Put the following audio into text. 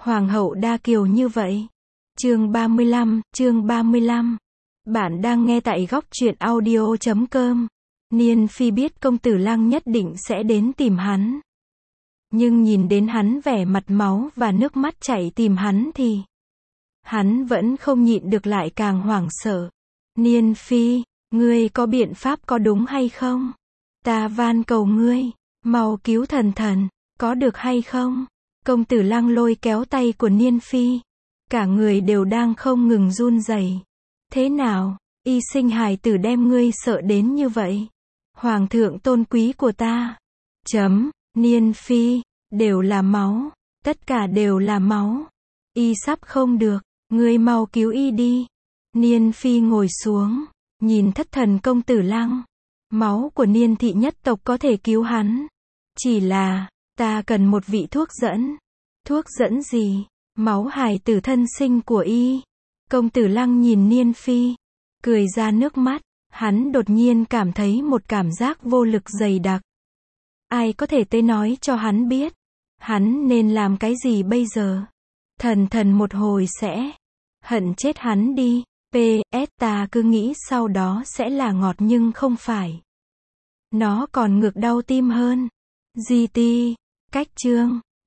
Hoàng hậu đa kiều như vậy. Chương 35. Bạn đang nghe tại góc truyện audio.com. Niên Phi biết công tử Lăng nhất định sẽ đến tìm hắn. Nhưng nhìn đến hắn vẻ mặt máu và nước mắt chảy tìm hắn thì hắn vẫn không nhịn được, lại càng hoảng sợ. Niên Phi, ngươi có biện pháp có đúng hay không? Ta van cầu ngươi, mau cứu thần thần, có được hay không? Công tử Lăng lôi kéo tay của Niên Phi. Cả người đều đang không ngừng run rẩy. Thế nào, y sinh hài tử đem ngươi sợ đến như vậy? Hoàng thượng tôn quý của ta. Niên Phi, đều là máu. Tất cả đều là máu. Y sắp không được, ngươi mau cứu y đi. Niên Phi ngồi xuống, nhìn thất thần công tử Lăng. Máu của Niên thị nhất tộc có thể cứu hắn. Chỉ là, ta cần một vị thuốc dẫn. Thuốc dẫn gì? Máu hài tử thân sinh của y. Công tử Lăng nhìn Niên Phi, cười ra nước mắt. Hắn đột nhiên cảm thấy một cảm giác vô lực dày đặc. Ai có thể tới nói cho hắn biết, hắn nên làm cái gì bây giờ? Thần một hồi sẽ hận chết hắn đi. PS ta cứ nghĩ sau đó sẽ là ngọt nhưng không phải. Nó còn ngược đau tim hơn. GT. Cách chương